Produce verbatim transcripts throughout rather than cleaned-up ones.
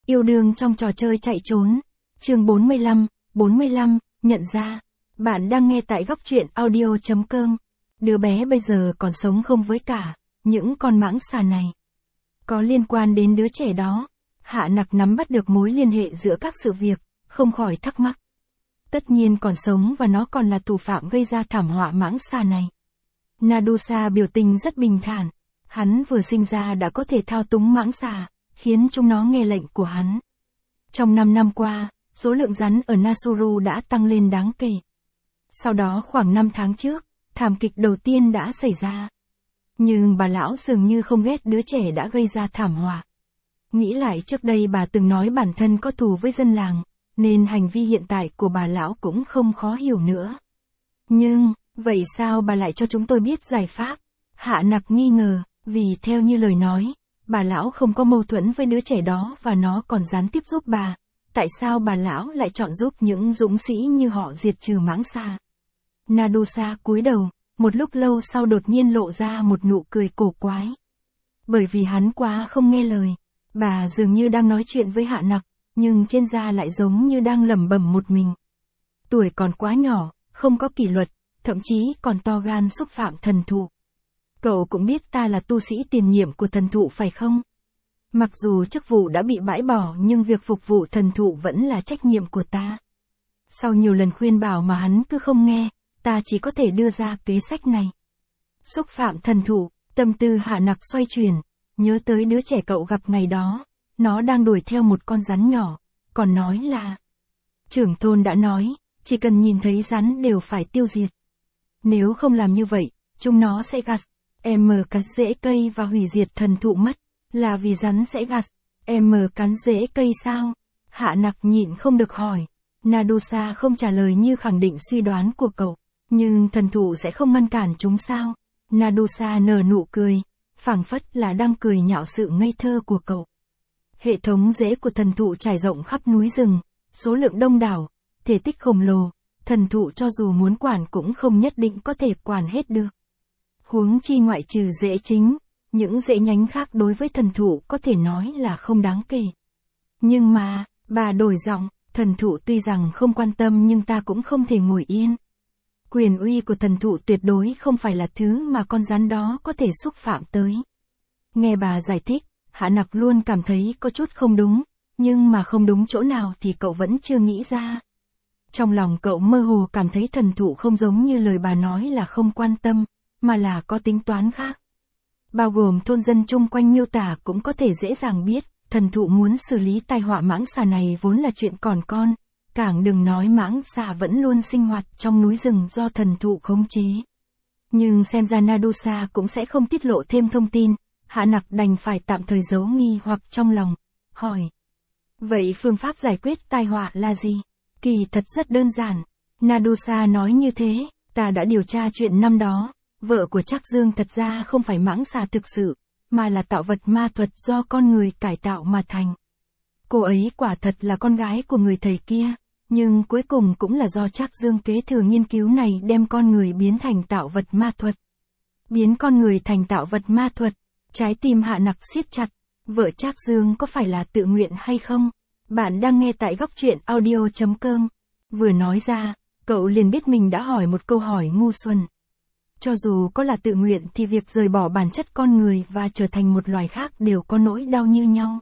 Yêu đương trong trò chơi chạy trốn. Chương bốn mươi lăm, bốn mươi lăm, nhận ra. Bạn đang nghe tại góc truyện audio chấm com. Đứa bé bây giờ còn sống không với cả những con mãng xà này. Có liên quan đến đứa trẻ đó. Hạ Nặc nắm bắt được mối liên hệ giữa các sự việc, không khỏi thắc mắc. Tất nhiên còn sống và nó còn là thủ phạm gây ra thảm họa mãng xà này. Nadusa biểu tình rất bình thản. Hắn vừa sinh ra đã có thể thao túng mãng xà, khiến chúng nó nghe lệnh của hắn. Trong năm năm qua, số lượng rắn ở Nasuru đã tăng lên đáng kể. Sau đó khoảng năm tháng trước, thảm kịch đầu tiên đã xảy ra. Nhưng bà lão dường như không ghét đứa trẻ đã gây ra thảm họa. Nghĩ lại trước đây bà từng nói bản thân có thù với dân làng, nên hành vi hiện tại của bà lão cũng không khó hiểu nữa. Nhưng, vậy sao bà lại cho chúng tôi biết giải pháp? Hạ Nặc nghi ngờ, vì theo như lời nói, bà lão không có mâu thuẫn với đứa trẻ đó và nó còn gián tiếp giúp bà. Tại sao bà lão lại chọn giúp những dũng sĩ như họ diệt trừ mãng xà? Nadusa cúi đầu, một lúc lâu sau đột nhiên lộ ra một nụ cười cổ quái. Bởi vì hắn quá không nghe lời, bà dường như đang nói chuyện với Hạ Nặc, nhưng trên da lại giống như đang lẩm bẩm một mình. Tuổi còn quá nhỏ, không có kỷ luật, thậm chí còn to gan xúc phạm thần thụ. Cậu cũng biết ta là tu sĩ tiền nhiệm của thần thụ phải không? Mặc dù chức vụ đã bị bãi bỏ nhưng việc phục vụ thần thụ vẫn là trách nhiệm của ta. Sau nhiều lần khuyên bảo mà hắn cứ không nghe, ta chỉ có thể đưa ra kế sách này. Xúc phạm thần thụ, tâm tư Hạ Nặc xoay chuyển, nhớ tới đứa trẻ cậu gặp ngày đó, nó đang đuổi theo một con rắn nhỏ, còn nói là trưởng thôn đã nói, chỉ cần nhìn thấy rắn đều phải tiêu diệt. Nếu không làm như vậy, chúng nó sẽ gặt, em cắn rễ cây và hủy diệt thần thụ mất, là vì rắn sẽ gặt, em cắn rễ cây sao? Hạ Nặc nhịn không được hỏi. Nadusa không trả lời như khẳng định suy đoán của cậu, nhưng thần thụ sẽ không ngăn cản chúng sao? Nadusa nở nụ cười, phảng phất là đang cười nhạo sự ngây thơ của cậu. Hệ thống rễ của thần thụ trải rộng khắp núi rừng, số lượng đông đảo, thể tích khổng lồ, thần thụ cho dù muốn quản cũng không nhất định có thể quản hết được. Huống chi ngoại trừ rễ chính, những rễ nhánh khác đối với thần thụ có thể nói là không đáng kể. Nhưng mà, bà đổi giọng, thần thụ tuy rằng không quan tâm nhưng ta cũng không thể ngồi yên. Quyền uy của thần thụ tuyệt đối không phải là thứ mà con rắn đó có thể xúc phạm tới. Nghe bà giải thích, Hạ Nặc luôn cảm thấy có chút không đúng, nhưng mà không đúng chỗ nào thì cậu vẫn chưa nghĩ ra. Trong lòng cậu mơ hồ cảm thấy thần thụ không giống như lời bà nói là không quan tâm, mà là có tính toán khác. Bao gồm thôn dân chung quanh miêu tả cũng có thể dễ dàng biết, thần thụ muốn xử lý tai họa mãng xà này vốn là chuyện còn con, càng đừng nói mãng xà vẫn luôn sinh hoạt trong núi rừng do thần thụ khống chế. Nhưng xem ra Nadusa cũng sẽ không tiết lộ thêm thông tin, Hạ Nặc đành phải tạm thời giấu nghi hoặc trong lòng, hỏi. Vậy phương pháp giải quyết tai họa là gì? Kỳ thật rất đơn giản. Nadusa nói như thế, ta đã điều tra chuyện năm đó, vợ của Trác Dương thật ra không phải mãng xà thực sự, mà là tạo vật ma thuật do con người cải tạo mà thành. Cô ấy quả thật là con gái của người thầy kia, nhưng cuối cùng cũng là do Trác Dương kế thừa nghiên cứu này đem con người biến thành tạo vật ma thuật. Biến con người thành tạo vật ma thuật, trái tim Hạ Nặc siết chặt, vợ Trác Dương có phải là tự nguyện hay không? Bạn đang nghe tại góc truyện audio chấm com. Vừa nói ra, cậu liền biết mình đã hỏi một câu hỏi ngu xuẩn. Cho dù có là tự nguyện thì việc rời bỏ bản chất con người và trở thành một loài khác đều có nỗi đau như nhau.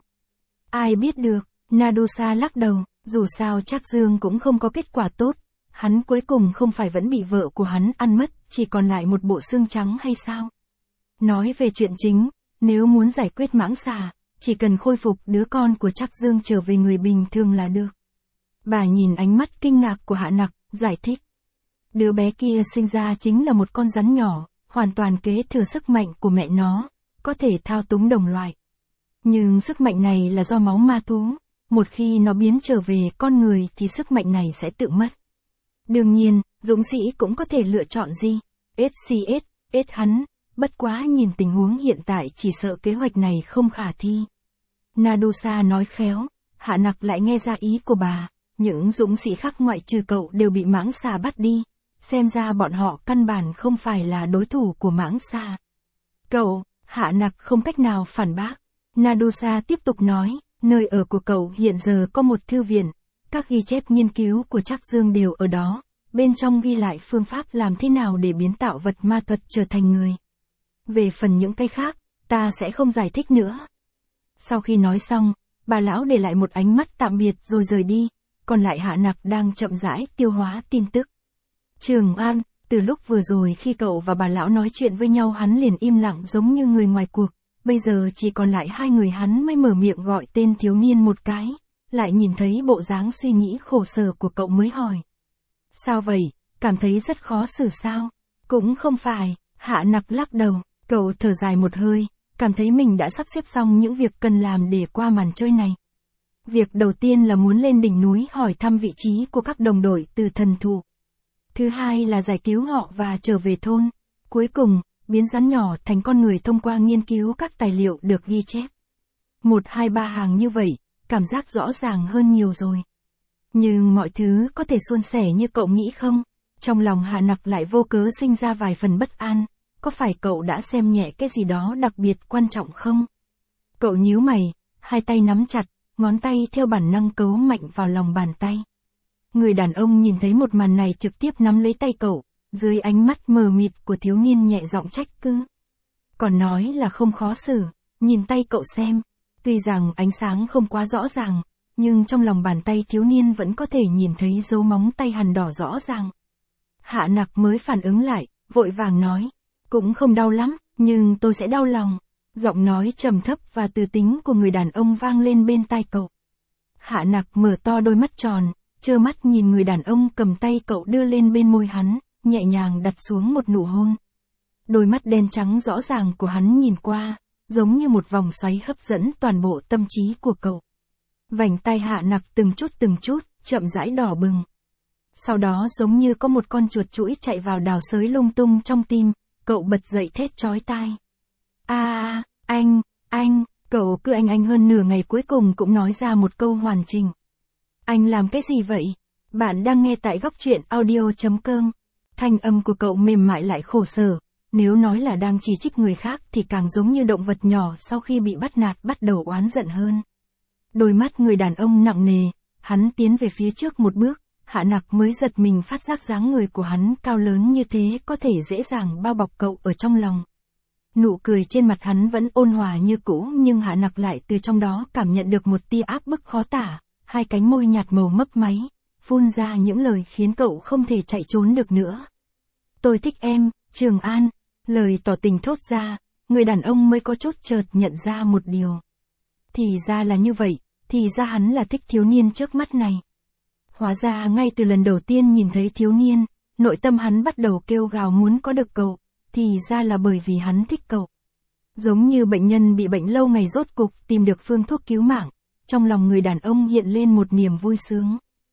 Ai biết được, Nadusa lắc đầu, dù sao Trác Dương cũng không có kết quả tốt, hắn cuối cùng không phải vẫn bị vợ của hắn ăn mất, chỉ còn lại một bộ xương trắng hay sao? Nói về chuyện chính, nếu muốn giải quyết mãng xà, chỉ cần khôi phục đứa con của Trác Dương trở về người bình thường là được. Bà nhìn ánh mắt kinh ngạc của Hạ Nặc, giải thích. Đứa bé kia sinh ra chính là một con rắn nhỏ, hoàn toàn kế thừa sức mạnh của mẹ nó, có thể thao túng đồng loại. Nhưng sức mạnh này là do máu ma thú, một khi nó biến trở về con người thì sức mạnh này sẽ tự mất. Đương nhiên, dũng sĩ cũng có thể lựa chọn gì, ét xê ét, ét hắn, bất quá nhìn tình huống hiện tại chỉ sợ kế hoạch này không khả thi. Nadusa nói khéo, Hạ Nặc lại nghe ra ý của bà, những dũng sĩ khác ngoại trừ cậu đều bị mãng xà bắt đi. Xem ra bọn họ căn bản không phải là đối thủ của mãng xà. Cậu, Hạ Nặc không cách nào phản bác. Nadusa tiếp tục nói, Nơi ở của cậu hiện giờ có một thư viện, các ghi chép nghiên cứu của Trác Dương đều ở đó, bên trong ghi lại phương pháp làm thế nào để biến tạo vật ma thuật trở thành người. Về phần những cái khác, ta sẽ không giải thích nữa. Sau khi nói xong, bà lão để lại một ánh mắt tạm biệt rồi rời đi, còn lại Hạ Nặc đang chậm rãi tiêu hóa tin tức. Trường An, từ lúc vừa rồi khi cậu và bà lão nói chuyện với nhau hắn liền im lặng giống như người ngoài cuộc, bây giờ chỉ còn lại hai người hắn mới mở miệng gọi tên thiếu niên một cái, lại nhìn thấy bộ dáng suy nghĩ khổ sở của cậu mới hỏi. Sao vậy, cảm thấy rất khó xử sao? Cũng không phải, Hạ Nặc lắc đầu, cậu thở dài một hơi, cảm thấy mình đã sắp xếp xong những việc cần làm để qua màn chơi này. Việc đầu tiên là muốn lên đỉnh núi hỏi thăm vị trí của các đồng đội từ thần thụ. Thứ hai là giải cứu họ và trở về thôn. Cuối cùng, biến rắn nhỏ thành con người thông qua nghiên cứu các tài liệu được ghi chép. Một hai ba hàng như vậy, cảm giác rõ ràng hơn nhiều rồi. Nhưng mọi thứ có thể suôn sẻ như cậu nghĩ không? Trong lòng Hạ Nặc lại vô cớ sinh ra vài phần bất an, có phải cậu đã xem nhẹ cái gì đó đặc biệt quan trọng không? Cậu nhíu mày, hai tay nắm chặt, ngón tay theo bản năng cấu mạnh vào lòng bàn tay. Người đàn ông nhìn thấy một màn này trực tiếp nắm lấy tay cậu, dưới ánh mắt mờ mịt của thiếu niên nhẹ giọng trách cứ. Còn nói là không khó xử, nhìn tay cậu xem, tuy rằng ánh sáng không quá rõ ràng, nhưng trong lòng bàn tay thiếu niên vẫn có thể nhìn thấy dấu móng tay hằn đỏ rõ ràng. Hạ Nặc mới phản ứng lại, vội vàng nói, cũng không đau lắm, nhưng tôi sẽ đau lòng. Giọng nói trầm thấp và từ tính của người đàn ông vang lên bên tai cậu. Hạ Nặc mở to đôi mắt tròn, trơ mắt nhìn người đàn ông cầm tay cậu đưa lên bên môi hắn, nhẹ nhàng đặt xuống một nụ hôn. Đôi mắt đen trắng rõ ràng của hắn nhìn qua, giống như một vòng xoáy hấp dẫn toàn bộ tâm trí của cậu. Vành tai Hạ Nặc từng chút từng chút, chậm rãi đỏ bừng. Sau đó giống như có một con chuột chũi chạy vào đào xới lung tung trong tim, cậu bật dậy thét chói tai. A à, anh, anh, cậu cứ anh anh hơn nửa ngày cuối cùng cũng nói ra một câu hoàn chỉnh. Anh làm cái gì vậy? Bạn đang nghe tại góc truyện audio chấm com. Thanh âm của cậu mềm mại lại khổ sở, nếu nói là đang chỉ trích người khác thì càng giống như động vật nhỏ sau khi bị bắt nạt bắt đầu oán giận hơn. Đôi mắt người đàn ông nặng nề, hắn tiến về phía trước một bước, Hạ Nặc mới giật mình phát giác dáng người của hắn cao lớn như thế có thể dễ dàng bao bọc cậu ở trong lòng. Nụ cười trên mặt hắn vẫn ôn hòa như cũ nhưng Hạ Nặc lại từ trong đó cảm nhận được một tia áp bức khó tả, hai cánh môi nhạt màu mấp máy, phun ra những lời khiến cậu không thể chạy trốn được nữa. Tôi thích em, Trường An, lời tỏ tình thốt ra, người đàn ông mới có chút chợt nhận ra một điều. Thì ra là như vậy, thì ra hắn là thích thiếu niên trước mắt này. Hóa ra ngay từ lần đầu tiên nhìn thấy thiếu niên, nội tâm hắn bắt đầu kêu gào muốn có được cậu, thì ra là bởi vì hắn thích cậu. Giống như bệnh nhân bị bệnh lâu ngày rốt cục tìm được phương thuốc cứu mạng, trong lòng người đàn ông hiện lên một niềm vui sướng.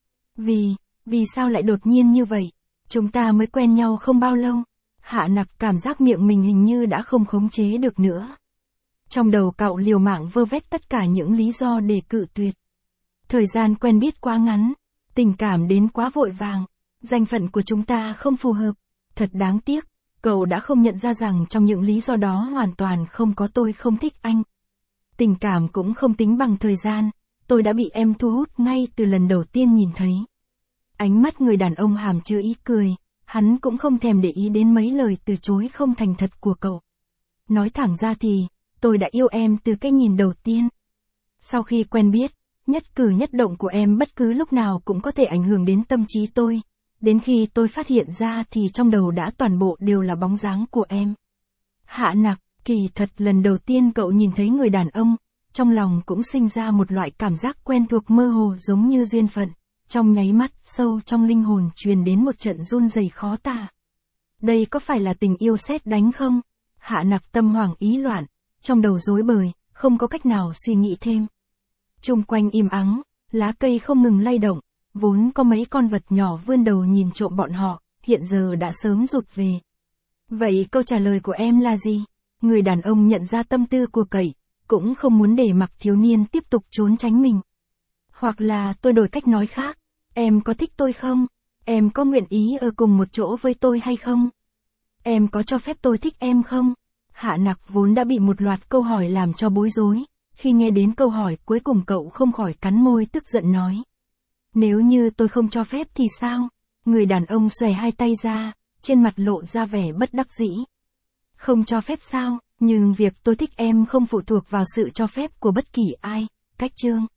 Vì, vì sao lại đột nhiên như vậy? Chúng ta mới quen nhau không bao lâu. Hạ Nặc cảm giác miệng mình hình như đã không khống chế được nữa. Trong đầu cậu liều mạng vơ vét tất cả những lý do để cự tuyệt. Thời gian quen biết quá ngắn, tình cảm đến quá vội vàng, danh phận của chúng ta không phù hợp. Thật đáng tiếc, cậu đã không nhận ra rằng trong những lý do đó hoàn toàn không có tôi không thích anh. Tình cảm cũng không tính bằng thời gian, tôi đã bị em thu hút ngay từ lần đầu tiên nhìn thấy. Ánh mắt người đàn ông hàm chứa ý cười, hắn cũng không thèm để ý đến mấy lời từ chối không thành thật của cậu. Nói thẳng ra thì, tôi đã yêu em từ cái nhìn đầu tiên. Sau khi quen biết, nhất cử nhất động của em bất cứ lúc nào cũng có thể ảnh hưởng đến tâm trí tôi. Đến khi tôi phát hiện ra thì trong đầu đã toàn bộ đều là bóng dáng của em. Hạ Nặc, kỳ thật lần đầu tiên cậu nhìn thấy người đàn ông, trong lòng cũng sinh ra một loại cảm giác quen thuộc mơ hồ giống như duyên phận. Trong nháy mắt, sâu trong linh hồn truyền đến một trận run rẩy khó tả. Đây có phải là tình yêu sét đánh không? Hạ Nặc tâm hoảng ý loạn, trong đầu rối bời, không có cách nào suy nghĩ thêm. Chung quanh im ắng, lá cây không ngừng lay động, vốn có mấy con vật nhỏ vươn đầu nhìn trộm bọn họ, hiện giờ đã sớm rụt về. Vậy câu trả lời của em là gì? Người đàn ông nhận ra tâm tư của cậu, cũng không muốn để mặc thiếu niên tiếp tục trốn tránh mình. Hoặc là tôi đổi cách nói khác, em có thích tôi không? Em có nguyện ý ở cùng một chỗ với tôi hay không? Em có cho phép tôi thích em không? Hạ Nặc vốn đã bị một loạt câu hỏi làm cho bối rối, Khi nghe đến câu hỏi cuối cùng cậu không khỏi cắn môi tức giận nói. Nếu như tôi không cho phép thì sao? Người đàn ông xòe hai tay ra, trên mặt lộ ra vẻ bất đắc dĩ. Không cho phép sao? Nhưng việc tôi thích em không phụ thuộc vào sự cho phép của bất kỳ ai. Cách chương